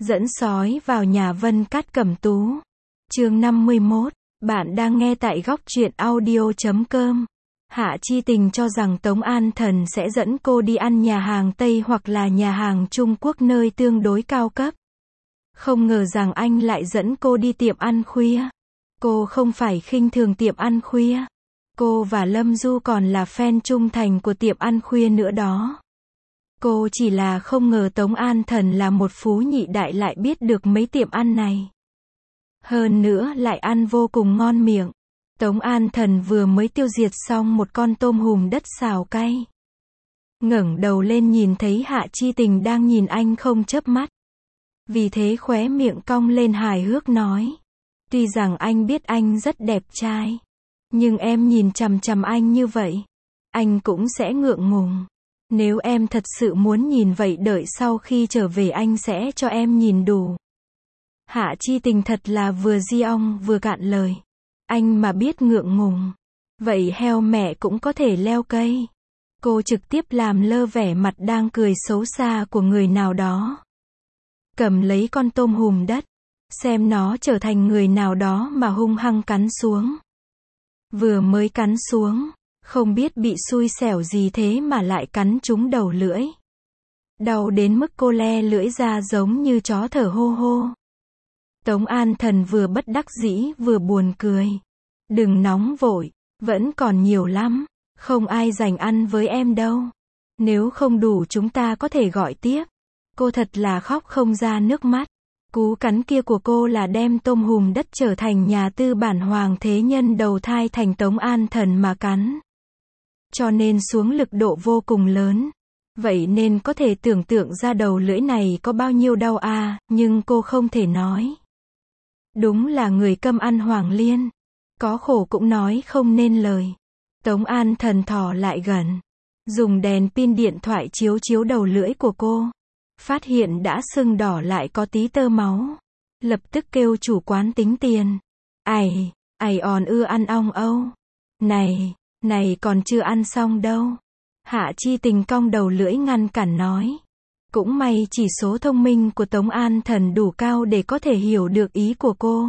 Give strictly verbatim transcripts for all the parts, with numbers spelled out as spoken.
Dẫn sói vào nhà Vân Cát Cẩm Tú. Chương năm mươi mốt. Bạn đang nghe tại góc truyện audio chấm com. Hạ Chi Tình cho rằng Tống An Thần sẽ dẫn cô đi ăn nhà hàng Tây hoặc là nhà hàng Trung Quốc nơi tương đối cao cấp. Không ngờ rằng anh lại dẫn cô đi tiệm ăn khuya. Cô không phải khinh thường tiệm ăn khuya. Cô và Lâm Du còn là fan trung thành của tiệm ăn khuya nữa đó. Cô chỉ là không ngờ Tống An Thần là một phú nhị đại lại biết được mấy tiệm ăn này. Hơn nữa lại ăn vô cùng ngon miệng. Tống An Thần vừa mới tiêu diệt xong một con tôm hùm đất xào cay. Ngẩng đầu lên nhìn thấy Hạ Chi Tình đang nhìn anh không chớp mắt. Vì thế khóe miệng cong lên hài hước nói. Tuy rằng anh biết anh rất đẹp trai. Nhưng em nhìn chằm chằm anh như vậy. Anh cũng sẽ ngượng ngùng. Nếu em thật sự muốn nhìn vậy đợi sau khi trở về anh sẽ cho em nhìn đủ. Hạ Chi Tình thật là vừa di ong vừa cạn lời. Anh mà biết ngượng ngùng. Vậy heo mẹ cũng có thể leo cây. Cô trực tiếp làm lơ vẻ mặt đang cười xấu xa của người nào đó. Cầm lấy con tôm hùm đất. Xem nó trở thành người nào đó mà hung hăng cắn xuống. Vừa mới cắn xuống. Không biết bị xui xẻo gì thế mà lại cắn trúng đầu lưỡi. Đau đến mức cô le lưỡi ra giống như chó thở hô hô. Tống An Thần vừa bất đắc dĩ vừa buồn cười. Đừng nóng vội, vẫn còn nhiều lắm. Không ai dành ăn với em đâu. Nếu không đủ chúng ta có thể gọi tiếp. Cô thật là khóc không ra nước mắt. Cú cắn kia của cô là đem tôm hùm đất trở thành nhà tư bản hoàng thế nhân đầu thai thành Tống An Thần mà cắn. Cho nên xuống lực độ vô cùng lớn. Vậy nên có thể tưởng tượng ra đầu lưỡi này có bao nhiêu đau à, nhưng cô không thể nói. Đúng là người câm ăn hoàng liên. Có khổ cũng nói không nên lời. Tống An Thần thò lại gần. Dùng đèn pin điện thoại chiếu chiếu đầu lưỡi của cô. Phát hiện đã sưng đỏ lại có tí tơ máu. Lập tức kêu chủ quán tính tiền. Ày, ày on ưa ăn ong âu. Này, này còn chưa ăn xong đâu. Hạ Chi Tình cong đầu lưỡi ngăn cản nói. Cũng may chỉ số thông minh của Tống An Thần đủ cao để có thể hiểu được ý của cô.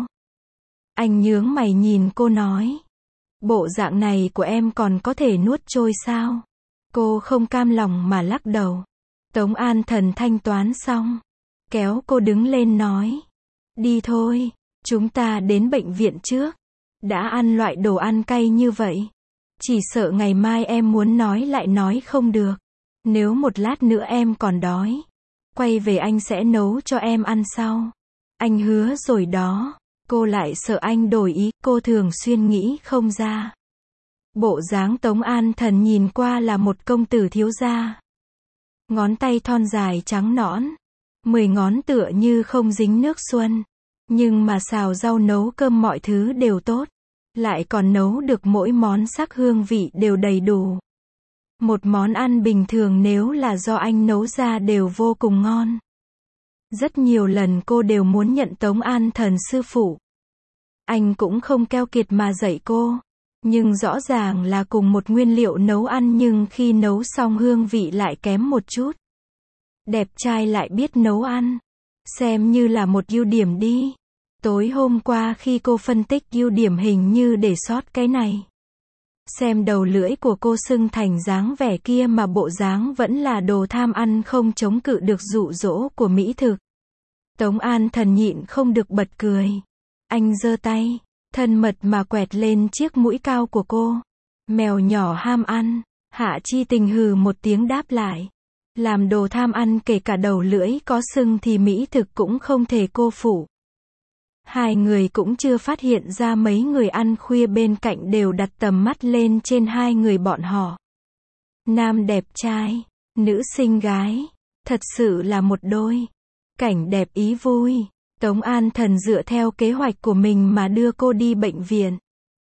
Anh nhướng mày nhìn cô nói. Bộ dạng này của em còn có thể nuốt trôi sao? Cô không cam lòng mà lắc đầu. Tống An Thần thanh toán xong. Kéo cô đứng lên nói. Đi thôi, chúng ta đến bệnh viện trước. Đã ăn loại đồ ăn cay như vậy. Chỉ sợ ngày mai em muốn nói lại nói không được. Nếu một lát nữa em còn đói. Quay về anh sẽ nấu cho em ăn sau. Anh hứa rồi đó. Cô lại sợ anh đổi ý, cô thường xuyên nghĩ không ra. Bộ dáng Tống An Thần nhìn qua là một công tử thiếu gia. Ngón tay thon dài trắng nõn. Mười ngón tựa như không dính nước xuân. Nhưng mà xào rau nấu cơm mọi thứ đều tốt. Lại còn nấu được mỗi món sắc hương vị đều đầy đủ. Một món ăn bình thường nếu là do anh nấu ra đều vô cùng ngon. Rất nhiều lần cô đều muốn nhận Tống An Thần sư phụ. Anh cũng không keo kiệt mà dạy cô. Nhưng rõ ràng là cùng một nguyên liệu nấu ăn nhưng khi nấu xong hương vị lại kém một chút. Đẹp trai lại biết nấu ăn. Xem như là một ưu điểm đi. Tối hôm qua khi cô phân tích ưu điểm hình như để sót cái này. Xem đầu lưỡi của cô sưng thành dáng vẻ kia mà bộ dáng vẫn là đồ tham ăn không chống cự được dụ dỗ của mỹ thực. Tống An Thần nhịn không được bật cười. Anh giơ tay, thân mật mà quẹt lên chiếc mũi cao của cô. Mèo nhỏ ham ăn. Hạ Chi Tình hừ một tiếng đáp lại. Làm đồ tham ăn kể cả đầu lưỡi có sưng thì mỹ thực cũng không thể cô phụ. Hai người cũng chưa phát hiện ra mấy người ăn khuya bên cạnh đều đặt tầm mắt lên trên hai người bọn họ. Nam đẹp trai, nữ xinh gái, thật sự là một đôi. Cảnh đẹp ý vui. Tống An Thần dựa theo kế hoạch của mình mà đưa cô đi bệnh viện.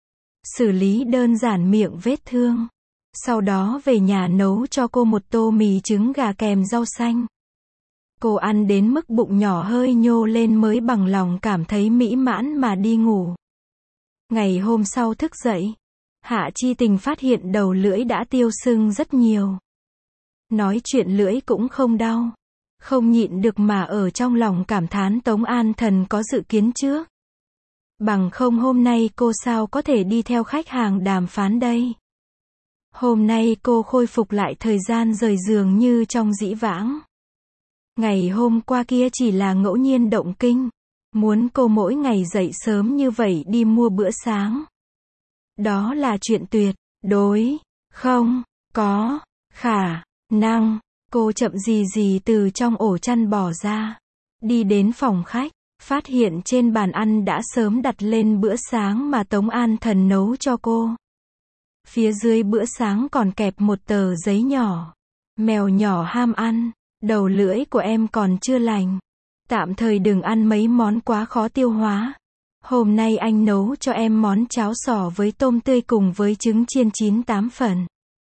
Xử lý đơn giản miệng vết thương. Sau đó về nhà nấu cho cô một tô mì trứng gà kèm rau xanh. Cô ăn đến mức bụng nhỏ hơi nhô lên mới bằng lòng cảm thấy mỹ mãn mà đi ngủ. Ngày hôm sau thức dậy, Hạ Chi Tình phát hiện đầu lưỡi đã tiêu sưng rất nhiều. Nói chuyện lưỡi cũng không đau. Không nhịn được mà ở trong lòng cảm thán Tống An Thần có dự kiến trước. Bằng không hôm nay cô sao có thể đi theo khách hàng đàm phán đây. Hôm nay cô khôi phục lại thời gian rời giường như trong dĩ vãng. Ngày hôm qua kia chỉ là ngẫu nhiên động kinh. Muốn cô mỗi ngày dậy sớm như vậy đi mua bữa sáng. Đó là chuyện tuyệt đối không có khả năng. Cô chậm gì gì từ trong ổ chăn bò ra. Đi đến phòng khách, phát hiện trên bàn ăn đã sớm đặt lên bữa sáng mà Tống An Thần nấu cho cô. Phía dưới bữa sáng còn kẹp một tờ giấy nhỏ. Mèo nhỏ ham ăn, đầu lưỡi của em còn chưa lành. Tạm thời đừng ăn mấy món quá khó tiêu hóa. Hôm nay anh nấu cho em món cháo sò với tôm tươi cùng với trứng chiên chín tám phần.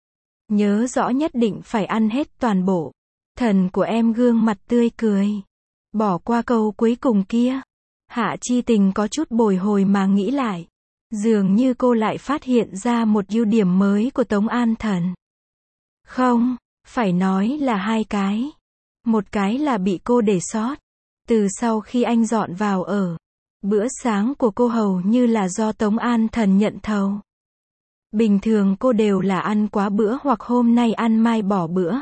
Nhớ rõ nhất định phải ăn hết toàn bộ. Thần của em gương mặt tươi cười. Bỏ qua câu cuối cùng kia. Hạ Chi Tình có chút bồi hồi mà nghĩ lại. Dường như cô lại phát hiện ra một ưu điểm mới của Tống An Thần. Không, phải nói là hai cái. Một cái là bị cô để sót. Từ sau khi anh dọn vào ở, bữa sáng của cô hầu như là do Tống An Thần nhận thầu. Bình thường cô đều là ăn quá bữa hoặc hôm nay ăn mai bỏ bữa.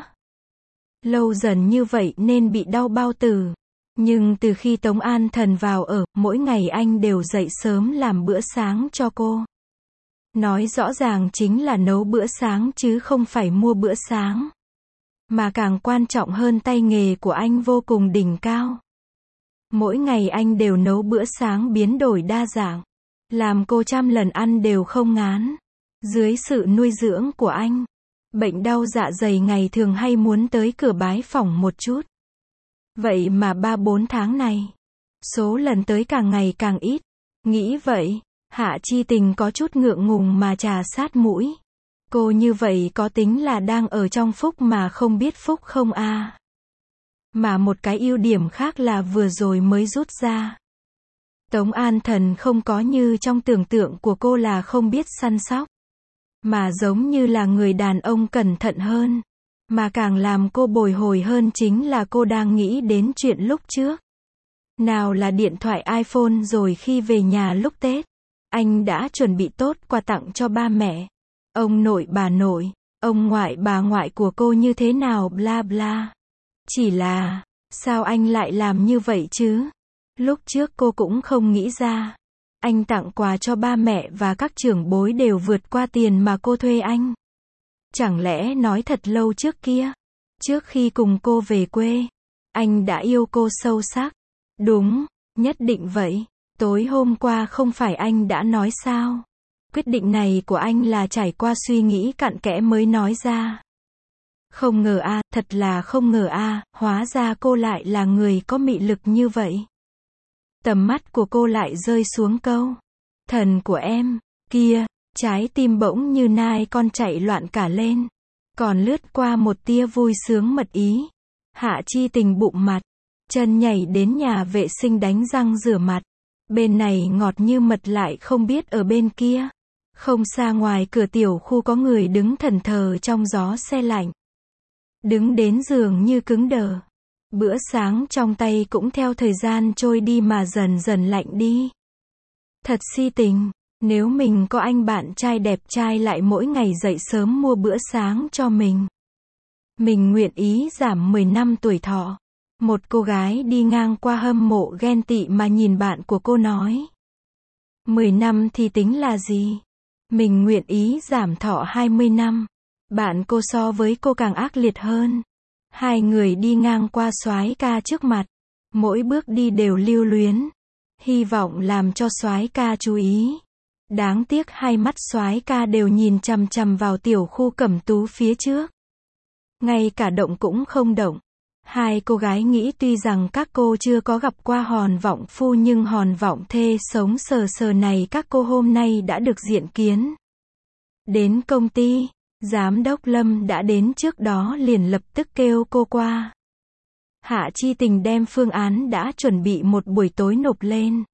Lâu dần như vậy nên bị đau bao tử. Nhưng từ khi Tống An Thần vào ở, mỗi ngày anh đều dậy sớm làm bữa sáng cho cô. Nói rõ ràng chính là nấu bữa sáng chứ không phải mua bữa sáng. Mà càng quan trọng hơn tay nghề của anh vô cùng đỉnh cao. Mỗi ngày anh đều nấu bữa sáng biến đổi đa dạng. Làm cô trăm lần ăn đều không ngán. Dưới sự nuôi dưỡng của anh, bệnh đau dạ dày ngày thường hay muốn tới cửa bái phỏng một chút. Vậy mà ba bốn tháng này, số lần tới càng ngày càng ít. Nghĩ vậy, Hạ Chi Tình có chút ngượng ngùng mà trà sát mũi. Cô như vậy có tính là đang ở trong phúc mà không biết phúc không a? À? Mà một cái ưu điểm khác là vừa rồi mới rút ra. Tống An Thần không có như trong tưởng tượng của cô là không biết săn sóc. Mà giống như là người đàn ông cẩn thận hơn. Mà càng làm cô bồi hồi hơn chính là cô đang nghĩ đến chuyện lúc trước. Nào là điện thoại iPhone rồi khi về nhà lúc Tết. Anh đã chuẩn bị tốt quà tặng cho ba mẹ. Ông nội bà nội, ông ngoại bà ngoại của cô như thế nào bla bla. Chỉ là, sao anh lại làm như vậy chứ? Lúc trước cô cũng không nghĩ ra. Anh tặng quà cho ba mẹ và các trưởng bối đều vượt qua tiền mà cô thuê anh. Chẳng lẽ nói thật lâu trước kia, trước khi cùng cô về quê, anh đã yêu cô sâu sắc? Đúng, nhất định vậy. Tối hôm qua không phải anh đã nói sao? Quyết định này của anh là trải qua suy nghĩ cặn kẽ mới nói ra. Không ngờ a, thật là không ngờ a, hóa ra cô lại là người có mị lực như vậy. Tầm mắt của cô lại rơi xuống câu. Thần của em, kia, trái tim bỗng như nai con chạy loạn cả lên. Còn lướt qua một tia vui sướng mật ý. Hạ Chi Tình bụng mặt, chân nhảy đến nhà vệ sinh đánh răng rửa mặt. Bên này ngọt như mật lại không biết ở bên kia. Không xa ngoài cửa tiểu khu có người đứng thẫn thờ trong gió se lạnh. Đứng đến giường như cứng đờ. Bữa sáng trong tay cũng theo thời gian trôi đi mà dần dần lạnh đi. Thật si tình, nếu mình có anh bạn trai đẹp trai lại mỗi ngày dậy sớm mua bữa sáng cho mình. Mình nguyện ý giảm mười năm tuổi thọ. Một cô gái đi ngang qua hâm mộ ghen tị mà nhìn bạn của cô nói. mười năm thì tính là gì? Mình nguyện ý giảm thọ hai mươi năm. Bạn cô so với cô càng ác liệt hơn. Hai người đi ngang qua soái ca trước mặt. Mỗi bước đi đều lưu luyến. Hy vọng làm cho soái ca chú ý. Đáng tiếc hai mắt soái ca đều nhìn chằm chằm vào tiểu khu Cẩm Tú phía trước. Ngay cả động cũng không động. Hai cô gái nghĩ tuy rằng các cô chưa có gặp qua hòn vọng phu nhưng hòn vọng thê sống sờ sờ này các cô hôm nay đã được diện kiến. Đến công ty, giám đốc Lâm đã đến trước đó liền lập tức kêu cô qua. Hạ Chi Tình đem phương án đã chuẩn bị một buổi tối nộp lên.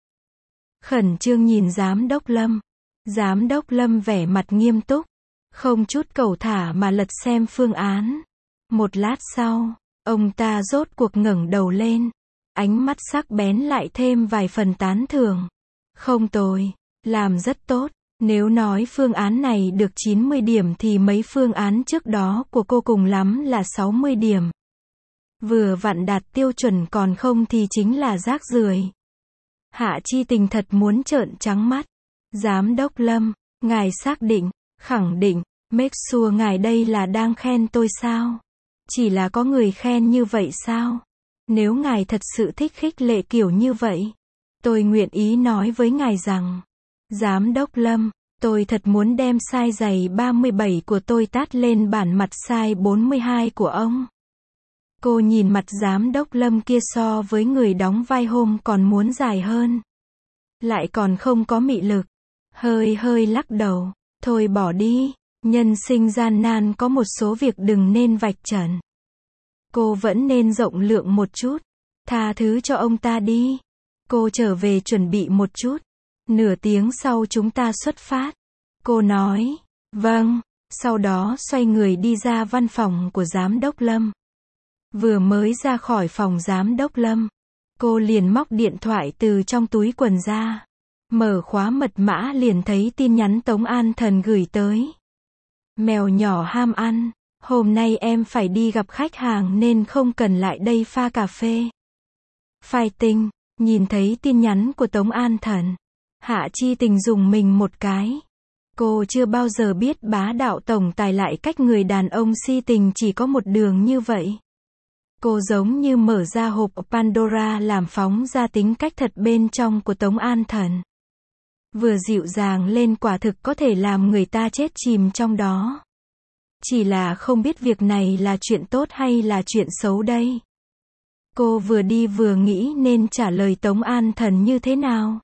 Khẩn trương nhìn giám đốc Lâm. Giám đốc Lâm vẻ mặt nghiêm túc, không chút cẩu thả mà lật xem phương án. Một lát sau, Ông ta rốt cuộc ngẩng đầu lên. Ánh mắt sắc bén lại thêm vài phần tán thưởng. Không tồi. Làm rất tốt. Nếu nói phương án này được chín mươi điểm thì mấy phương án trước đó của cô cùng lắm là sáu mươi điểm. Vừa vặn đạt tiêu chuẩn, còn không thì chính là rác rưởi. Hạ Chi Tình thật muốn trợn trắng mắt. Giám đốc Lâm, ngài xác định, khẳng định, make sure ngài đây là đang khen tôi sao? Chỉ là có người khen như vậy sao? Nếu ngài thật sự thích khích lệ kiểu như vậy, tôi nguyện ý nói với ngài rằng, Giám đốc Lâm, tôi thật muốn đem size giày ba mươi bảy của tôi tát lên bản mặt size bốn mươi hai của ông. Cô nhìn mặt Giám đốc Lâm kia so với người đóng vai hôm còn muốn dài hơn. Lại còn không có mị lực. Hơi hơi lắc đầu. Thôi bỏ đi. Nhân sinh gian nan có một số việc đừng nên vạch trần. Cô vẫn nên rộng lượng một chút. Tha thứ cho ông ta đi. Cô trở về chuẩn bị một chút. Nửa tiếng sau chúng ta xuất phát. Cô nói. Vâng. Sau đó xoay người đi ra văn phòng của Giám đốc Lâm. Vừa mới ra khỏi phòng Giám đốc Lâm, cô liền móc điện thoại từ trong túi quần ra. Mở khóa mật mã liền thấy tin nhắn Tống An Thần gửi tới. Mèo nhỏ ham ăn, hôm nay em phải đi gặp khách hàng nên không cần lại đây pha cà phê. Fighting, nhìn thấy tin nhắn của Tống An Thần, Hạ Chi Tình rùng mình một cái. Cô chưa bao giờ biết bá đạo tổng tài lại cách người đàn ông si tình chỉ có một đường như vậy. Cô giống như mở ra hộp Pandora làm phóng ra tính cách thật bên trong của Tống An Thần. Vừa dịu dàng lên quả thực có thể làm người ta chết chìm trong đó. Chỉ là không biết việc này là chuyện tốt hay là chuyện xấu đây. Cô vừa đi vừa nghĩ nên trả lời Tống An Thần như thế nào.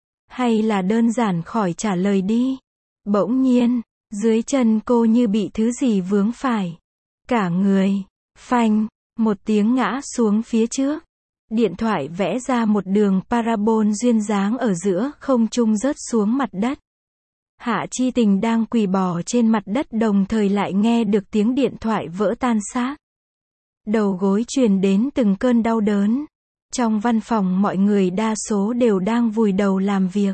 Hay là đơn giản khỏi trả lời đi. Bỗng nhiên, dưới chân cô như bị thứ gì vướng phải. Cả người, phanh. Một tiếng ngã xuống phía trước. Điện thoại vẽ ra một đường parabol duyên dáng ở giữa không trung rớt xuống mặt đất. Hạ Chi Tình đang quỳ bò trên mặt đất đồng thời lại nghe được tiếng điện thoại vỡ tan xác. Đầu gối truyền đến từng cơn đau đớn. Trong văn phòng mọi người đa số đều đang vùi đầu làm việc.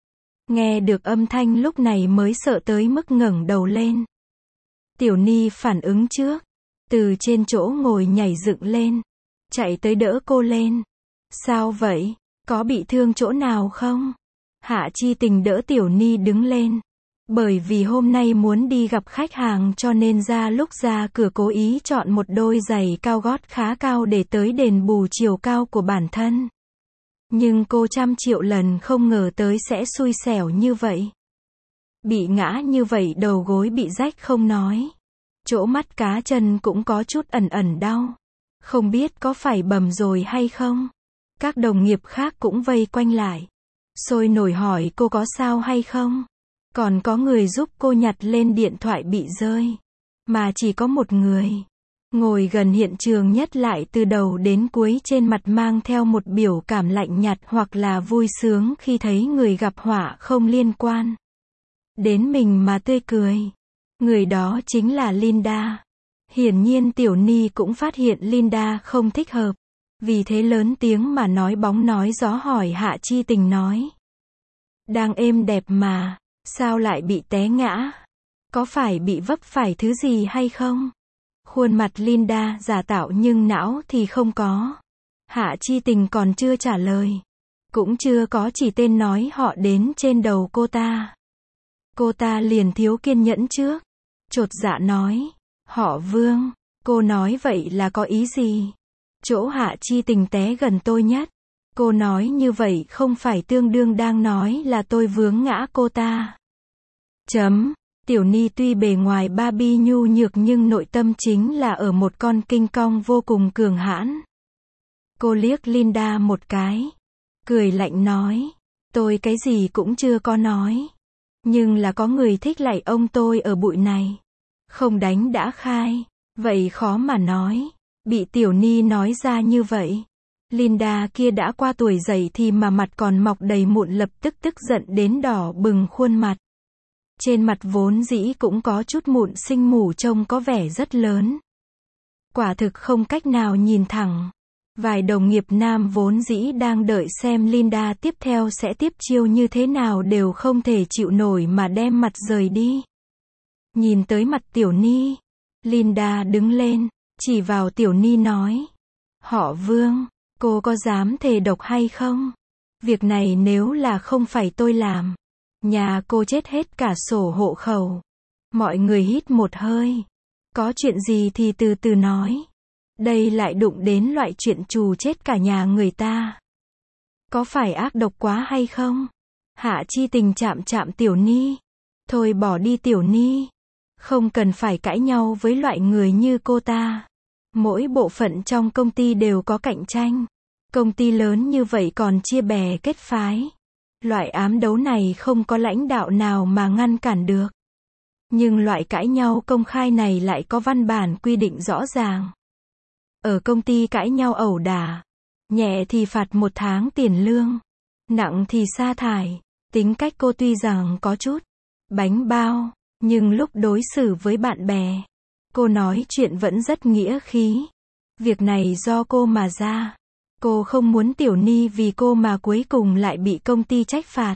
Nghe được âm thanh lúc này mới sợ tới mức ngẩng đầu lên. Tiểu Ni phản ứng trước. Từ trên chỗ ngồi nhảy dựng lên. Chạy tới đỡ cô lên. Sao vậy? Có bị thương chỗ nào không? Hạ Chi Tình đỡ Tiểu Ni đứng lên. Bởi vì hôm nay muốn đi gặp khách hàng cho nên ra lúc ra cửa cố ý chọn một đôi giày cao gót khá cao để tới đền bù chiều cao của bản thân. Nhưng cô trăm triệu lần không ngờ tới sẽ xui xẻo như vậy. Bị ngã như vậy đầu gối bị rách không nói. Chỗ mắt cá chân cũng có chút ẩn ẩn đau. Không biết có phải bầm rồi hay không? Các đồng nghiệp khác cũng vây quanh lại. Sôi nổi hỏi cô có sao hay không? Còn có người giúp cô nhặt lên điện thoại bị rơi. Mà chỉ có một người. Ngồi gần hiện trường nhất lại từ đầu đến cuối trên mặt mang theo một biểu cảm lạnh nhạt hoặc là vui sướng khi thấy người gặp họa không liên quan đến mình mà tươi cười. Người đó chính là Linda. Hiển nhiên Tiểu Ni cũng phát hiện Linda không thích hợp. Vì thế lớn tiếng mà nói bóng nói gió hỏi Hạ Chi Tình nói. Đang êm đẹp mà, sao lại bị té ngã? Có phải bị vấp phải thứ gì hay không? Khuôn mặt Linda giả tạo nhưng não thì không có. Hạ Chi Tình còn chưa trả lời. Cũng chưa có chỉ tên nói họ đến trên đầu cô ta. Cô ta liền thiếu kiên nhẫn trước. Chột dạ nói. Họ Vương. Cô nói vậy là có ý gì? Chỗ Hạ Chi Tình té gần tôi nhất. Cô nói như vậy không phải tương đương đang nói là tôi vướng ngã cô ta. Chấm. Tiểu Ni tuy bề ngoài Barbie nhu nhược nhưng nội tâm chính là ở một con King Kong vô cùng cường hãn. Cô liếc Linda một cái. Cười lạnh nói. Tôi cái gì cũng chưa có nói. Nhưng là có người thích lạy ông tôi ở bụi này. Không đánh đã khai. Vậy khó mà nói. Bị Tiểu Ni nói ra như vậy. Linda kia đã qua tuổi dậy thì mà mặt còn mọc đầy mụn lập tức tức giận đến đỏ bừng khuôn mặt. Trên mặt vốn dĩ cũng có chút mụn sinh mủ trông có vẻ rất lớn. Quả thực không cách nào nhìn thẳng. Vài đồng nghiệp nam vốn dĩ đang đợi xem Linda tiếp theo sẽ tiếp chiêu như thế nào đều không thể chịu nổi mà đem mặt rời đi. Nhìn tới mặt Tiểu Ni, Linda đứng lên, chỉ vào Tiểu Ni nói. Họ Vương, cô có dám thề độc hay không? Việc này nếu là không phải tôi làm, nhà cô chết hết cả sổ hộ khẩu. Mọi người hít một hơi. Có chuyện gì thì từ từ nói. Đây lại đụng đến loại chuyện trù chết cả nhà người ta. Có phải ác độc quá hay không? Hạ Chi Tình chạm chạm Tiểu Ni. Thôi bỏ đi Tiểu Ni. Không cần phải cãi nhau với loại người như cô ta. Mỗi bộ phận trong công ty đều có cạnh tranh. Công ty lớn như vậy còn chia bè kết phái. Loại ám đấu này không có lãnh đạo nào mà ngăn cản được. Nhưng loại cãi nhau công khai này lại có văn bản quy định rõ ràng. Ở công ty cãi nhau ẩu đả, nhẹ thì phạt một tháng tiền lương, nặng thì sa thải. Tính cách cô tuy rằng có chút bánh bao, nhưng lúc đối xử với bạn bè, cô nói chuyện vẫn rất nghĩa khí. Việc này do cô mà ra. Cô không muốn Tiểu Ni vì cô mà cuối cùng lại bị công ty trách phạt.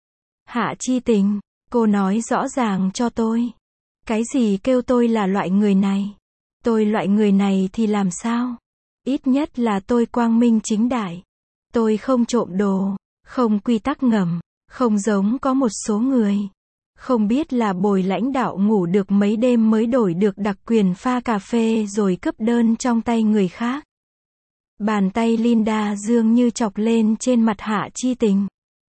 Hạ Chi Tình, cô nói rõ ràng cho tôi. Cái gì kêu tôi là loại người này? Tôi loại người này thì làm sao? Ít nhất là tôi quang minh chính đại. Tôi không trộm đồ, không quy tắc ngầm, không giống có một số người. Không biết là bồi lãnh đạo ngủ được mấy đêm mới đổi được đặc quyền pha cà phê rồi cướp đơn trong tay người khác. Bàn tay Linda dường như chọc lên trên mặt Hạ Chi Tình.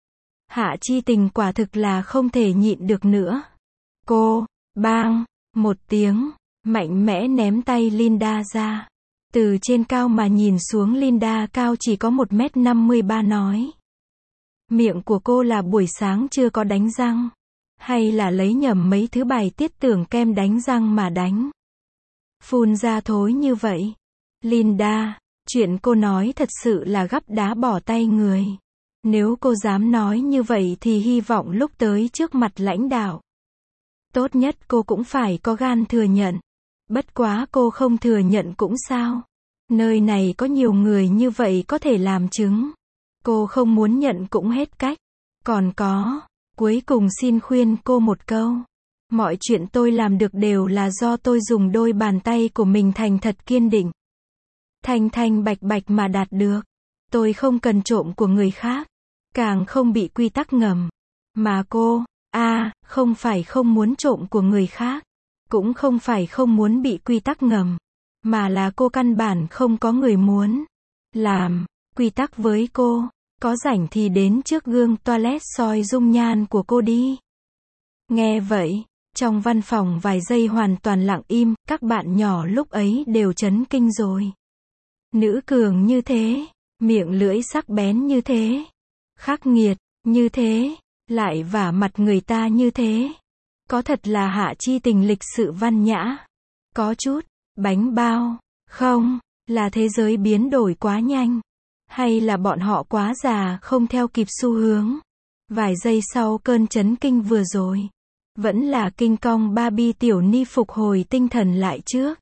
Hạ Chi Tình quả thực là không thể nhịn được nữa. Cô, bang, một tiếng, mạnh mẽ ném tay Linda ra. Từ trên cao mà nhìn xuống Linda cao chỉ có một mét năm mươi ba nói. Miệng của cô là buổi sáng chưa có đánh răng. Hay là lấy nhầm mấy thứ bài tiết tưởng kem đánh răng mà đánh. Phun ra thối như vậy. Linda, chuyện cô nói thật sự là gắp đá bỏ tay người. Nếu cô dám nói như vậy thì hy vọng lúc tới trước mặt lãnh đạo. Tốt nhất cô cũng phải có gan thừa nhận. Bất quá cô không thừa nhận cũng sao. Nơi này có nhiều người như vậy có thể làm chứng. Cô không muốn nhận cũng hết cách. Còn có, cuối cùng xin khuyên cô một câu. Mọi chuyện tôi làm được đều là do tôi dùng đôi bàn tay của mình thành thật kiên định. Thanh thanh bạch bạch mà đạt được. Tôi không cần trộm của người khác. Càng không bị quy tắc ngầm. Mà cô, a à, không phải không muốn trộm của người khác. Cũng không phải không muốn bị quy tắc ngầm. Mà là cô căn bản không có người muốn làm quy tắc với cô. Có rảnh thì đến trước gương toilet soi dung nhan của cô đi. Nghe vậy, trong văn phòng vài giây hoàn toàn lặng im, các bạn nhỏ lúc ấy đều chấn kinh rồi. Nữ cường như thế, miệng lưỡi sắc bén như thế, khắc nghiệt như thế, lại vả mặt người ta như thế. Có thật là Hạ Chi Tình lịch sự văn nhã. Có chút bánh bao, không, là thế giới biến đổi quá nhanh. Hay là bọn họ quá già không theo kịp xu hướng. Vài giây sau cơn chấn kinh vừa rồi, vẫn là King Kong Barbie Tiểu Ni phục hồi tinh thần lại trước.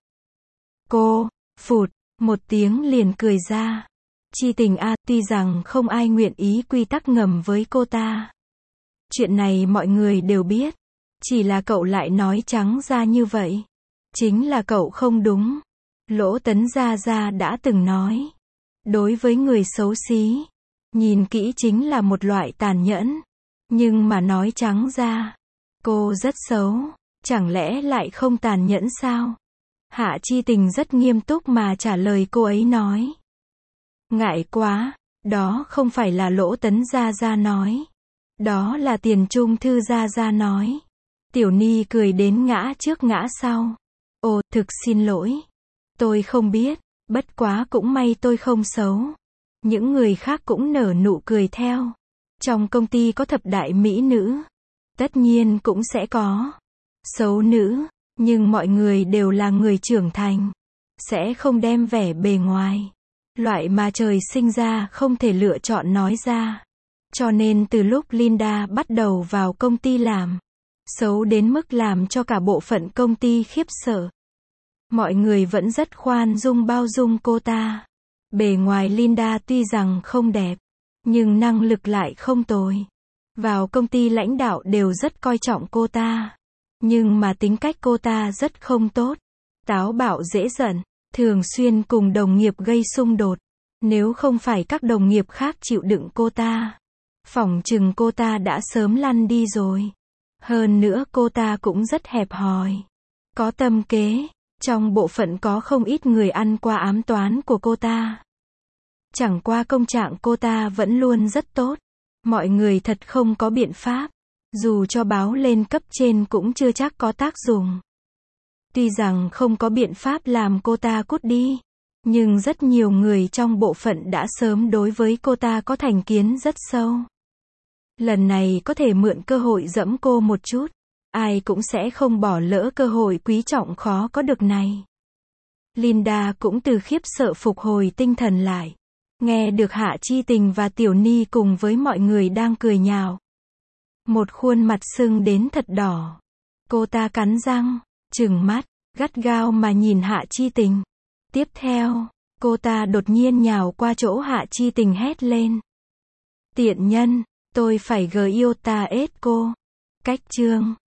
Cô, phụt, một tiếng liền cười ra. Chi Tình a, à, tuy rằng không ai nguyện ý quy tắc ngầm với cô ta. Chuyện này mọi người đều biết. Chỉ là cậu lại nói trắng ra như vậy. Chính là cậu không đúng. Lỗ Tấn Gia Gia đã từng nói. Đối với người xấu xí, nhìn kỹ chính là một loại tàn nhẫn. Nhưng mà nói trắng ra, cô rất xấu, chẳng lẽ lại không tàn nhẫn sao? Hạ Chi Tình rất nghiêm túc mà trả lời cô ấy nói. Ngại quá, đó không phải là Lỗ Tấn Gia Gia nói. Đó là Tiền Trung Thư Gia Gia nói. Tiểu Ni cười đến ngã trước ngã sau. Ồ, thực xin lỗi. Tôi không biết. Bất quá cũng may tôi không xấu. Những người khác cũng nở nụ cười theo. Trong công ty có thập đại mỹ nữ. Tất nhiên cũng sẽ có xấu nữ. Nhưng mọi người đều là người trưởng thành. Sẽ không đem vẻ bề ngoài. Loại mà trời sinh ra không thể lựa chọn nói ra. Cho nên từ lúc Linda bắt đầu vào công ty làm. Xấu đến mức làm cho cả bộ phận công ty khiếp sợ. Mọi người vẫn rất khoan dung bao dung cô ta. Bề ngoài Linda tuy rằng không đẹp, nhưng năng lực lại không tồi. Vào công ty lãnh đạo đều rất coi trọng cô ta. Nhưng mà tính cách cô ta rất không tốt. Táo bạo dễ giận, thường xuyên cùng đồng nghiệp gây xung đột. Nếu không phải các đồng nghiệp khác chịu đựng cô ta, phỏng chừng cô ta đã sớm lăn đi rồi. Hơn nữa cô ta cũng rất hẹp hòi, có tâm kế. Trong bộ phận có không ít người ăn qua ám toán của cô ta. Chẳng qua công trạng cô ta vẫn luôn rất tốt. Mọi người thật không có biện pháp. Dù cho báo lên cấp trên cũng chưa chắc có tác dụng. Tuy rằng không có biện pháp làm cô ta cút đi, nhưng rất nhiều người trong bộ phận đã sớm đối với cô ta có thành kiến rất sâu. Lần này có thể mượn cơ hội giẫm cô một chút. Ai cũng sẽ không bỏ lỡ cơ hội quý trọng khó có được này. Linda cũng từ khiếp sợ phục hồi tinh thần lại. Nghe được Hạ Chi Tình và Tiểu Ni cùng với mọi người đang cười nhạo. Một khuôn mặt sưng đến thật đỏ. Cô ta cắn răng, trừng mắt, gắt gao mà nhìn Hạ Chi Tình. Tiếp theo, cô ta đột nhiên nhào qua chỗ Hạ Chi Tình hét lên. Tiện nhân, tôi phải gờ yêu ta ết cô. Cách chương